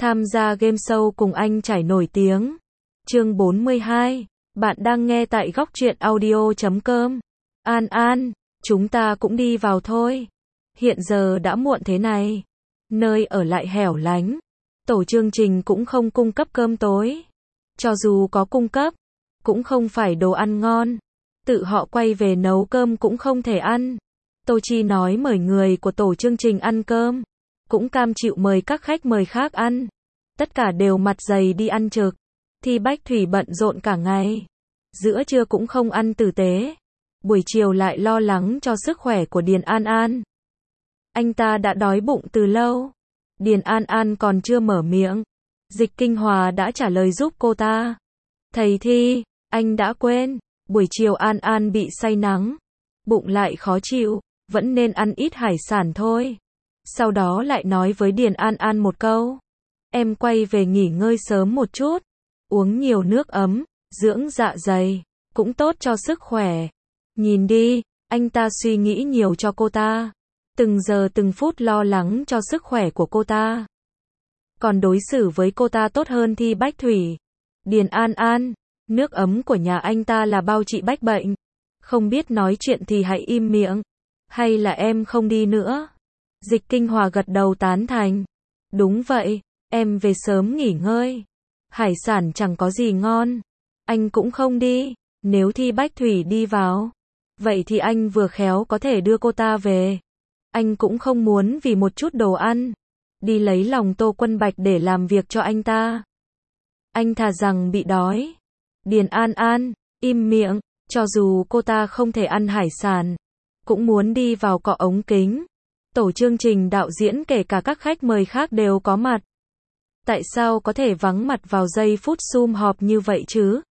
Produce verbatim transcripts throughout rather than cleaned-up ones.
Tham gia game show cùng anh trải nổi tiếng. Chương bốn mươi hai. Bạn đang nghe tại góc truyện audio chấm com. An An, chúng ta cũng đi vào thôi. Hiện giờ đã muộn thế này. Nơi ở lại hẻo lánh. Tổ chương trình cũng không cung cấp cơm tối. Cho dù có cung cấp, cũng không phải đồ ăn ngon. Tự họ quay về nấu cơm cũng không thể ăn. Tô Chi nói mời người của tổ chương trình ăn cơm. Cũng cam chịu mời các khách mời khác ăn. Tất cả đều mặt dày đi ăn trực. Thi Bách Thủy bận rộn cả ngày. Giữa trưa cũng không ăn tử tế. Buổi chiều lại lo lắng cho sức khỏe của Điền An An. Anh ta đã đói bụng từ lâu. Điền An An còn chưa mở miệng. Dịch Kinh Hòa đã trả lời giúp cô ta. Thầy Thi, anh đã quên. Buổi chiều An An bị say nắng. Bụng lại khó chịu. Vẫn nên ăn ít hải sản thôi. Sau đó lại nói với Điền An An một câu. Em quay về nghỉ ngơi sớm một chút. Uống nhiều nước ấm, dưỡng dạ dày. Cũng tốt cho sức khỏe. Nhìn đi, anh ta suy nghĩ nhiều cho cô ta. Từng giờ từng phút lo lắng cho sức khỏe của cô ta. Còn đối xử với cô ta tốt hơn Thi Bách Thủy. Điền An An, nước ấm của nhà anh ta là bao trị bách bệnh. Không biết nói chuyện thì hãy im miệng. Hay là em không đi nữa? Dịch Kinh Hòa gật đầu tán thành. Đúng vậy, em về sớm nghỉ ngơi. Hải sản chẳng có gì ngon. Anh cũng không đi. Nếu Thi Bách Thủy đi vào, vậy thì anh vừa khéo có thể đưa cô ta về. Anh cũng không muốn vì một chút đồ ăn, đi lấy lòng Tô Quân Bạch để làm việc cho anh ta. Anh thà rằng bị đói. Điền An An, im miệng, cho dù cô ta không thể ăn hải sản, cũng muốn đi vào cọ ống kính. Tổ chương trình đạo diễn kể cả các khách mời khác đều có mặt. Tại sao có thể vắng mặt vào giây phút sum họp như vậy chứ?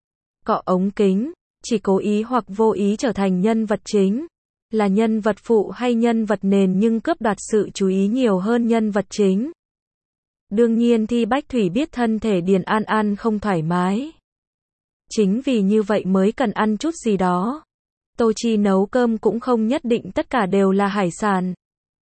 Cọ ống kính, chỉ cố ý hoặc vô ý trở thành nhân vật chính. Là nhân vật phụ hay nhân vật nền nhưng cướp đoạt sự chú ý nhiều hơn nhân vật chính. Đương nhiên Thi Bách Thủy biết thân thể Điền An An không thoải mái. Chính vì như vậy mới cần ăn chút gì đó. Tô Chi nấu cơm cũng không nhất định tất cả đều là hải sản.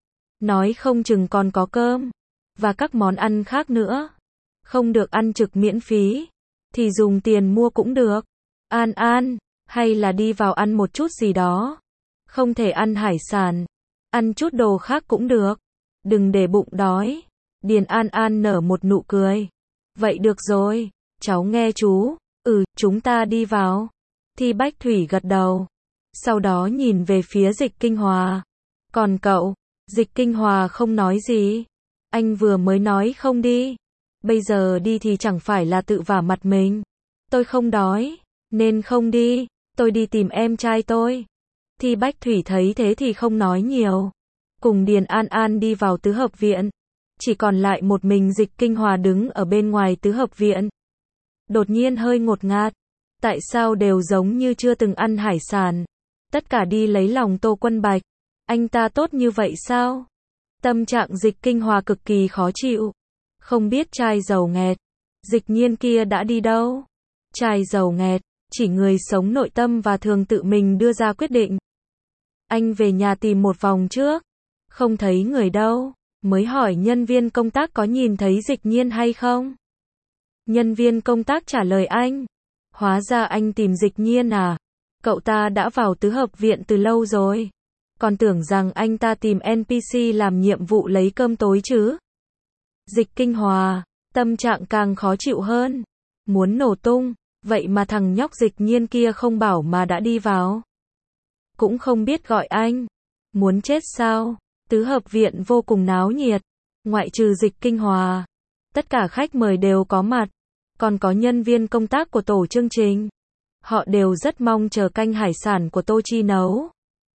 Nói không chừng còn có cơm. Và các món ăn khác nữa. Không được ăn trực miễn phí. Thì dùng tiền mua cũng được. An An, hay là đi vào ăn một chút gì đó. Không thể ăn hải sản. Ăn chút đồ khác cũng được. Đừng để bụng đói. Điền An An nở một nụ cười. Vậy được rồi. Cháu nghe chú. Ừ, chúng ta đi vào. Thi Bách Thủy gật đầu. Sau đó nhìn về phía Dịch Kinh Hòa. Còn cậu? Dịch Kinh Hòa không nói gì. Anh vừa mới nói không đi. Bây giờ đi thì chẳng phải là tự vả mặt mình. Tôi không đói, nên không đi. Tôi đi tìm em trai tôi. Thi Bách Thủy thấy thế thì không nói nhiều. Cùng Điền An An đi vào tứ hợp viện. Chỉ còn lại một mình Dịch Kinh Hòa đứng ở bên ngoài tứ hợp viện. Đột nhiên hơi ngột ngạt. Tại sao đều giống như chưa từng ăn hải sản? Tất cả đi lấy lòng Tô Quân Bạch. Anh ta tốt như vậy sao? Tâm trạng Dịch Kinh Hòa cực kỳ khó chịu. Không biết trai giàu nghẹt. Dịch Nhiên kia đã đi đâu? Trai giàu nghẹt, chỉ người sống nội tâm và thường tự mình đưa ra quyết định. Anh về nhà tìm một vòng trước. Không thấy người đâu. Mới hỏi nhân viên công tác có nhìn thấy Dịch Nhiên hay không? Nhân viên công tác trả lời anh. Hóa ra anh tìm Dịch Nhiên à? Cậu ta đã vào tứ hợp viện từ lâu rồi. Còn tưởng rằng anh ta tìm en pê xê làm nhiệm vụ lấy cơm tối chứ. Dịch Kinh Hòa, tâm trạng càng khó chịu hơn. Muốn nổ tung, vậy mà thằng nhóc Dịch Nhiên kia không bảo mà đã đi vào. Cũng không biết gọi anh. Muốn chết sao? Tứ hợp viện vô cùng náo nhiệt. Ngoại trừ Dịch Kinh Hòa. Tất cả khách mời đều có mặt. Còn có nhân viên công tác của tổ chương trình. Họ đều rất mong chờ canh hải sản của Tô Chi nấu.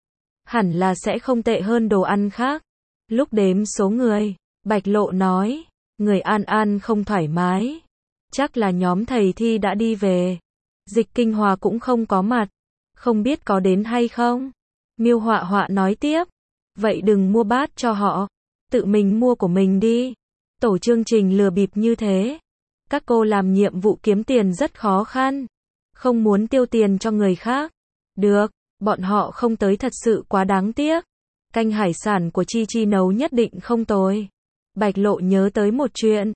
Hẳn là sẽ không tệ hơn đồ ăn khác. Lúc đếm số người, Bạch Lộ nói, người An An không thoải mái. Chắc là nhóm thầy Thi đã đi về. Dịch Kinh Hòa cũng không có mặt. Không biết có đến hay không. Miêu Họa Họa nói tiếp. Vậy đừng mua bát cho họ. Tự mình mua của mình đi. Tổ chương trình lừa bịp như thế. Các cô làm nhiệm vụ kiếm tiền rất khó khăn. Không muốn tiêu tiền cho người khác. Được. Bọn họ không tới thật sự quá đáng tiếc. Canh hải sản của Chi Chi nấu nhất định không tồi. Bạch Lộ nhớ tới một chuyện.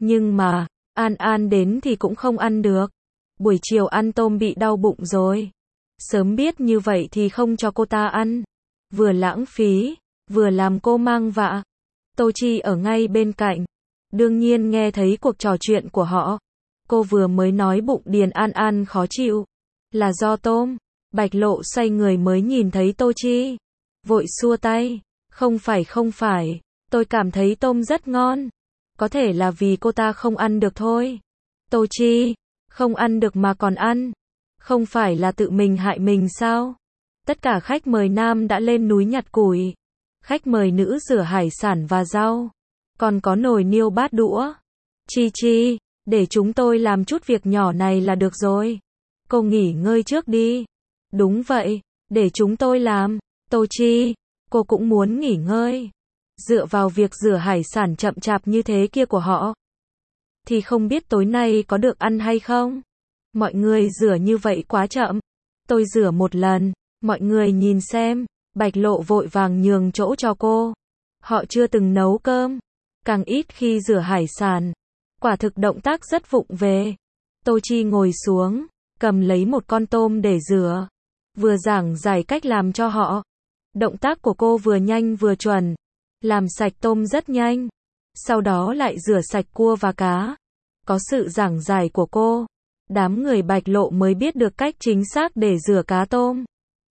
Nhưng mà, An An đến thì cũng không ăn được. Buổi chiều ăn tôm bị đau bụng rồi. Sớm biết như vậy thì không cho cô ta ăn. Vừa lãng phí, vừa làm cô mang vạ. Tô Chi ở ngay bên cạnh. Đương nhiên nghe thấy cuộc trò chuyện của họ. Cô vừa mới nói bụng Điền An An khó chịu. Là do tôm. Bạch Lộ xoay người mới nhìn thấy Tô Chi. Vội xua tay. Không phải không phải. Tôi cảm thấy tôm rất ngon. Có thể là vì cô ta không ăn được thôi. Tô Chi. Không ăn được mà còn ăn. Không phải là tự mình hại mình sao? Tất cả khách mời nam đã lên núi nhặt củi. Khách mời nữ rửa hải sản và rau. Còn có nồi niêu bát đũa. Chi Chi, để chúng tôi làm chút việc nhỏ này là được rồi. Cô nghỉ ngơi trước đi. Đúng vậy, để chúng tôi làm. Tô Chi, cô cũng muốn nghỉ ngơi. Dựa vào việc rửa hải sản chậm chạp như thế kia của họ, thì không biết tối nay có được ăn hay không? Mọi người rửa như vậy quá chậm. Tôi rửa một lần, mọi người nhìn xem. Bạch Lộ vội vàng nhường chỗ cho cô. Họ chưa từng nấu cơm, càng ít khi rửa hải sản. Quả thực động tác rất vụng về. Tô Chi ngồi xuống, cầm lấy một con tôm để rửa. Vừa giảng giải cách làm cho họ. Động tác của cô vừa nhanh vừa chuẩn. Làm sạch tôm rất nhanh. Sau đó lại rửa sạch cua và cá. Có sự giảng giải của cô, đám người Bạch Lộ mới biết được cách chính xác để rửa cá tôm.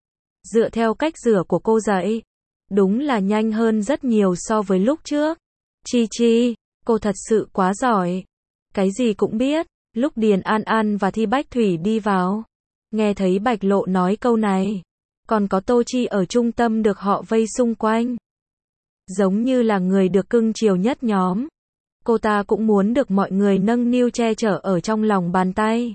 Dựa theo cách rửa của cô dạy, đúng là nhanh hơn rất nhiều so với lúc trước. Chi Chi, cô thật sự quá giỏi. Cái gì cũng biết. Lúc Điền An An và Thi Bách Thủy đi vào, nghe thấy Bạch Lộ nói câu này, còn có Tô Chi ở trung tâm được họ vây xung quanh. Giống như là người được cưng chiều nhất nhóm. Cô ta cũng muốn được mọi người nâng niu che chở ở trong lòng bàn tay.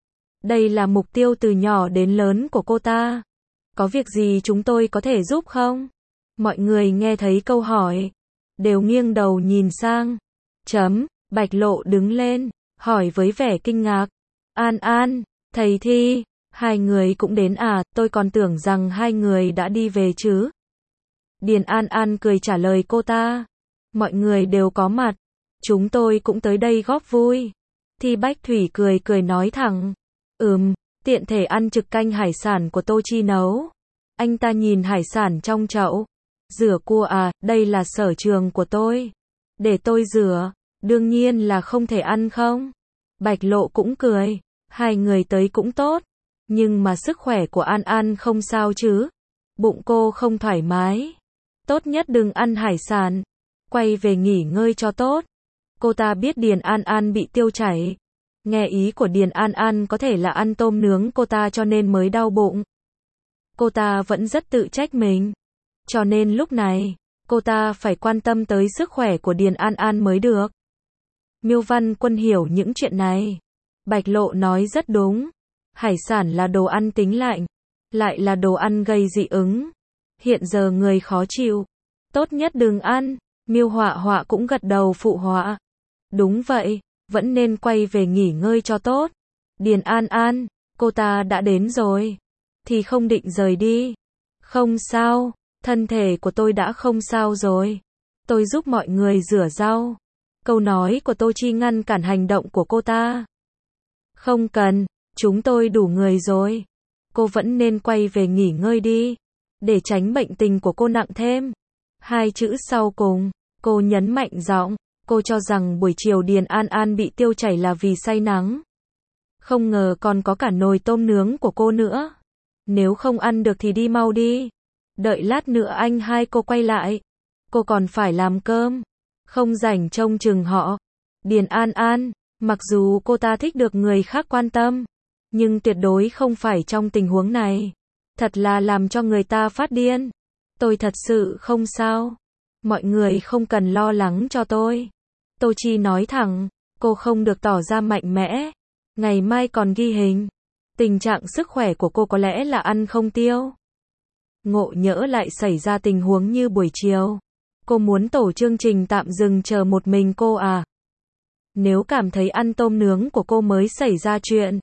Đây là mục tiêu từ nhỏ đến lớn của cô ta. Có việc gì chúng tôi có thể giúp không? Mọi người nghe thấy câu hỏi, đều nghiêng đầu nhìn sang. Chấm, Bạch Lộ đứng lên, hỏi với vẻ kinh ngạc. An An, thầy Thi, hai người cũng đến à, tôi còn tưởng rằng hai người đã đi về chứ. Điền An An cười trả lời cô ta. Mọi người đều có mặt. Chúng tôi cũng tới đây góp vui. Thi Bách Thủy cười cười nói thẳng. Ừm, tiện thể ăn trực canh hải sản của Tô Chi nấu. Anh ta nhìn hải sản trong chậu. Rửa cua à, đây là sở trường của tôi. Để tôi rửa, đương nhiên là không thể ăn không. Bạch Lộ cũng cười. Hai người tới cũng tốt. Nhưng mà sức khỏe của An An không sao chứ. Bụng cô không thoải mái. Tốt nhất đừng ăn hải sản. Quay về nghỉ ngơi cho tốt. Cô ta biết Điền An An bị tiêu chảy. Nghe ý của Điền An An có thể là ăn tôm nướng cô ta cho nên mới đau bụng. Cô ta vẫn rất tự trách mình. Cho nên lúc này, cô ta phải quan tâm tới sức khỏe của Điền An An mới được. Miêu Văn Quân hiểu những chuyện này. Bạch Lộ nói rất đúng. Hải sản là đồ ăn tính lạnh. Lại là đồ ăn gây dị ứng. Hiện giờ người khó chịu. Tốt nhất đừng ăn. Miêu Họa Họa cũng gật đầu phụ họa. Đúng vậy, vẫn nên quay về nghỉ ngơi cho tốt. Điền An An, cô ta đã đến rồi. Thì không định rời đi. Không sao, thân thể của tôi đã không sao rồi. Tôi giúp mọi người rửa rau. Câu nói của Tô Chi ngăn cản hành động của cô ta. Không cần, chúng tôi đủ người rồi. Cô vẫn nên quay về nghỉ ngơi đi. Để tránh bệnh tình của cô nặng thêm. Hai chữ sau cùng, cô nhấn mạnh giọng. Cô cho rằng buổi chiều Điền An An bị tiêu chảy là vì say nắng. Không ngờ còn có cả nồi tôm nướng của cô nữa. Nếu không ăn được thì đi mau đi. Đợi lát nữa anh hai cô quay lại. Cô còn phải làm cơm. Không rảnh trông chừng họ. Điền An An, mặc dù cô ta thích được người khác quan tâm, nhưng tuyệt đối không phải trong tình huống này. Thật là làm cho người ta phát điên. Tôi thật sự không sao. Mọi người không cần lo lắng cho tôi. Tô Chi nói thẳng, cô không được tỏ ra mạnh mẽ. Ngày mai còn ghi hình. Tình trạng sức khỏe của cô có lẽ là ăn không tiêu. Ngộ nhỡ lại xảy ra tình huống như buổi chiều. Cô muốn tổ chương trình tạm dừng chờ một mình cô à? Nếu cảm thấy ăn tôm nướng của cô mới xảy ra chuyện,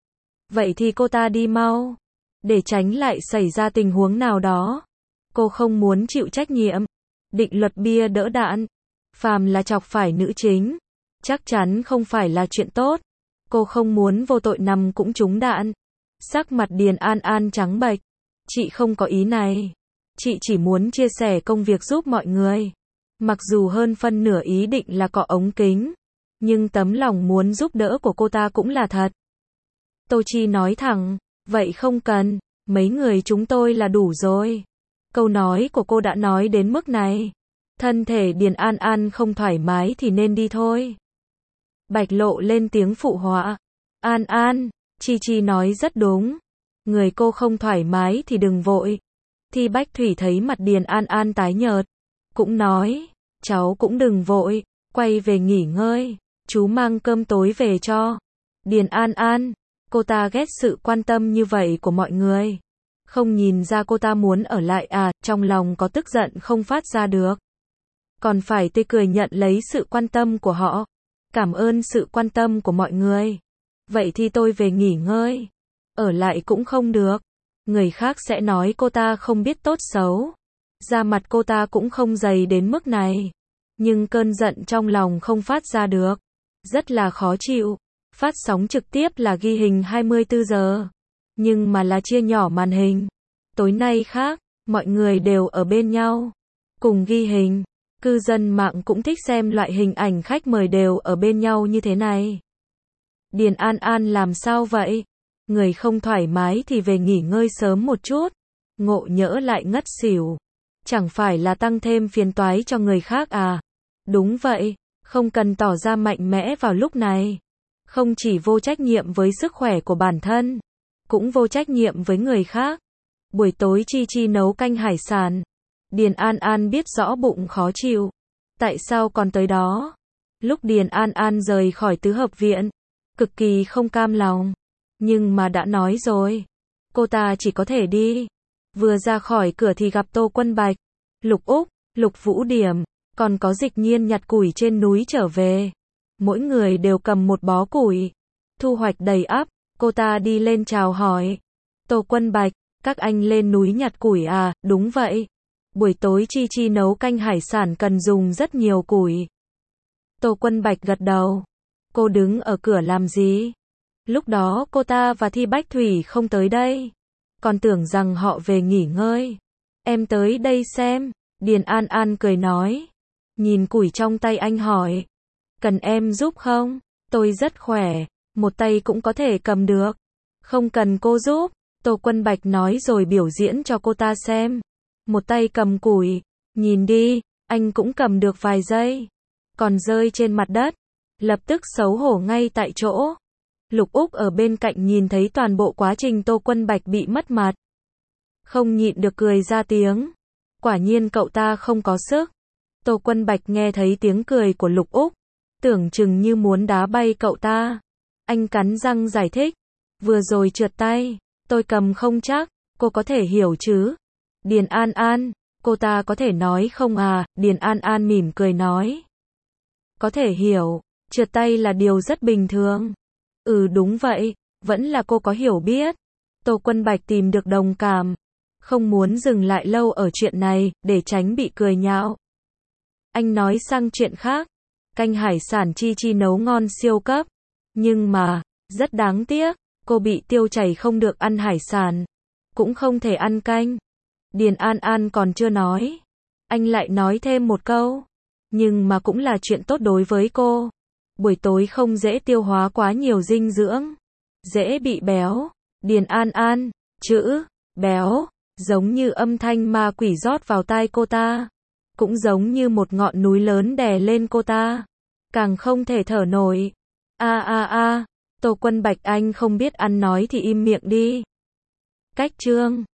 vậy thì cô ta đi mau. Để tránh lại xảy ra tình huống nào đó. Cô không muốn chịu trách nhiệm. Định luật bia đỡ đạn. Phàm là chọc phải nữ chính, chắc chắn không phải là chuyện tốt. Cô không muốn vô tội nằm cũng trúng đạn. Sắc mặt Điền An An trắng bệch. Chị không có ý này. Chị chỉ muốn chia sẻ công việc giúp mọi người. Mặc dù hơn phân nửa ý định là cọ ống kính, nhưng tấm lòng muốn giúp đỡ của cô ta cũng là thật. Tô Chi nói thẳng, vậy không cần, mấy người chúng tôi là đủ rồi. Câu nói của cô đã nói đến mức này. Thân thể Điền An An không thoải mái thì nên đi thôi. Bạch Lộ lên tiếng phụ họa. An An, Chi Chi nói rất đúng. Người cô không thoải mái thì đừng vội. Thi Bách Thủy thấy mặt Điền An An tái nhợt, cũng nói, cháu cũng đừng vội, quay về nghỉ ngơi, chú mang cơm tối về cho. Điền An An, cô ta ghét sự quan tâm như vậy của mọi người. Không nhìn ra cô ta muốn ở lại à, trong lòng có tức giận không phát ra được. Còn phải tươi cười nhận lấy sự quan tâm của họ. Cảm ơn sự quan tâm của mọi người. Vậy thì tôi về nghỉ ngơi. Ở lại cũng không được. Người khác sẽ nói cô ta không biết tốt xấu. Da mặt cô ta cũng không dày đến mức này. Nhưng cơn giận trong lòng không phát ra được. Rất là khó chịu. Phát sóng trực tiếp là ghi hình hai mươi tư giờ. Nhưng mà là chia nhỏ màn hình. Tối nay khác, mọi người đều ở bên nhau. Cùng ghi hình. Cư dân mạng cũng thích xem loại hình ảnh khách mời đều ở bên nhau như thế này. Điền An An làm sao vậy? Người không thoải mái thì về nghỉ ngơi sớm một chút. Ngộ nhỡ lại ngất xỉu. Chẳng phải là tăng thêm phiền toái cho người khác à? Đúng vậy, không cần tỏ ra mạnh mẽ vào lúc này. Không chỉ vô trách nhiệm với sức khỏe của bản thân, cũng vô trách nhiệm với người khác. Buổi tối Chi Chi nấu canh hải sản. Điền An An biết rõ bụng khó chịu. Tại sao còn tới đó? Lúc Điền An An rời khỏi tứ hợp viện, cực kỳ không cam lòng. Nhưng mà đã nói rồi, cô ta chỉ có thể đi. Vừa ra khỏi cửa thì gặp Tô Quân Bạch, Lục Úc, Lục Vũ Điểm, còn có Dịch Nhiên nhặt củi trên núi trở về. Mỗi người đều cầm một bó củi. Thu hoạch đầy ắp, cô ta đi lên chào hỏi. Tô Quân Bạch, các anh lên núi nhặt củi à? Đúng vậy. Buổi tối Chi Chi nấu canh hải sản cần dùng rất nhiều củi. Tô Quân Bạch gật đầu. Cô đứng ở cửa làm gì? Lúc đó cô ta và Thi Bách Thủy không tới đây. Còn tưởng rằng họ về nghỉ ngơi. Em tới đây xem. Điền An An cười nói. Nhìn củi trong tay anh hỏi. Cần em giúp không? Tôi rất khỏe. Một tay cũng có thể cầm được. Không cần cô giúp. Tô Quân Bạch nói rồi biểu diễn cho cô ta xem. Một tay cầm củi. Nhìn đi, anh cũng cầm được vài giây. Còn rơi trên mặt đất. Lập tức xấu hổ ngay tại chỗ. Lục Úc ở bên cạnh nhìn thấy toàn bộ quá trình Tô Quân Bạch bị mất mặt. Không nhịn được cười ra tiếng. Quả nhiên cậu ta không có sức. Tô Quân Bạch nghe thấy tiếng cười của Lục Úc. Tưởng chừng như muốn đá bay cậu ta. Anh cắn răng giải thích. Vừa rồi trượt tay. Tôi cầm không chắc. Cô có thể hiểu chứ? Điền An An. Cô ta có thể nói không à? Điền An An mỉm cười nói. Có thể hiểu. Trượt tay là điều rất bình thường. Ừ đúng vậy. Vẫn là cô có hiểu biết. Tô Quân Bạch tìm được đồng cảm. Không muốn dừng lại lâu ở chuyện này, để tránh bị cười nhạo. Anh nói sang chuyện khác. Canh hải sản Chi Chi nấu ngon siêu cấp. Nhưng mà, rất đáng tiếc, cô bị tiêu chảy không được ăn hải sản. Cũng không thể ăn canh. Điền An An còn chưa nói. Anh lại nói thêm một câu. Nhưng mà cũng là chuyện tốt đối với cô. Buổi tối không dễ tiêu hóa quá nhiều dinh dưỡng. Dễ bị béo. Điền An An, chữ, béo, giống như âm thanh ma quỷ rót vào tai cô ta. Cũng giống như một ngọn núi lớn đè lên cô ta. Càng không thể thở nổi. A a a, Tô Quân Bạch anh không biết ăn nói thì im miệng đi. Cách chương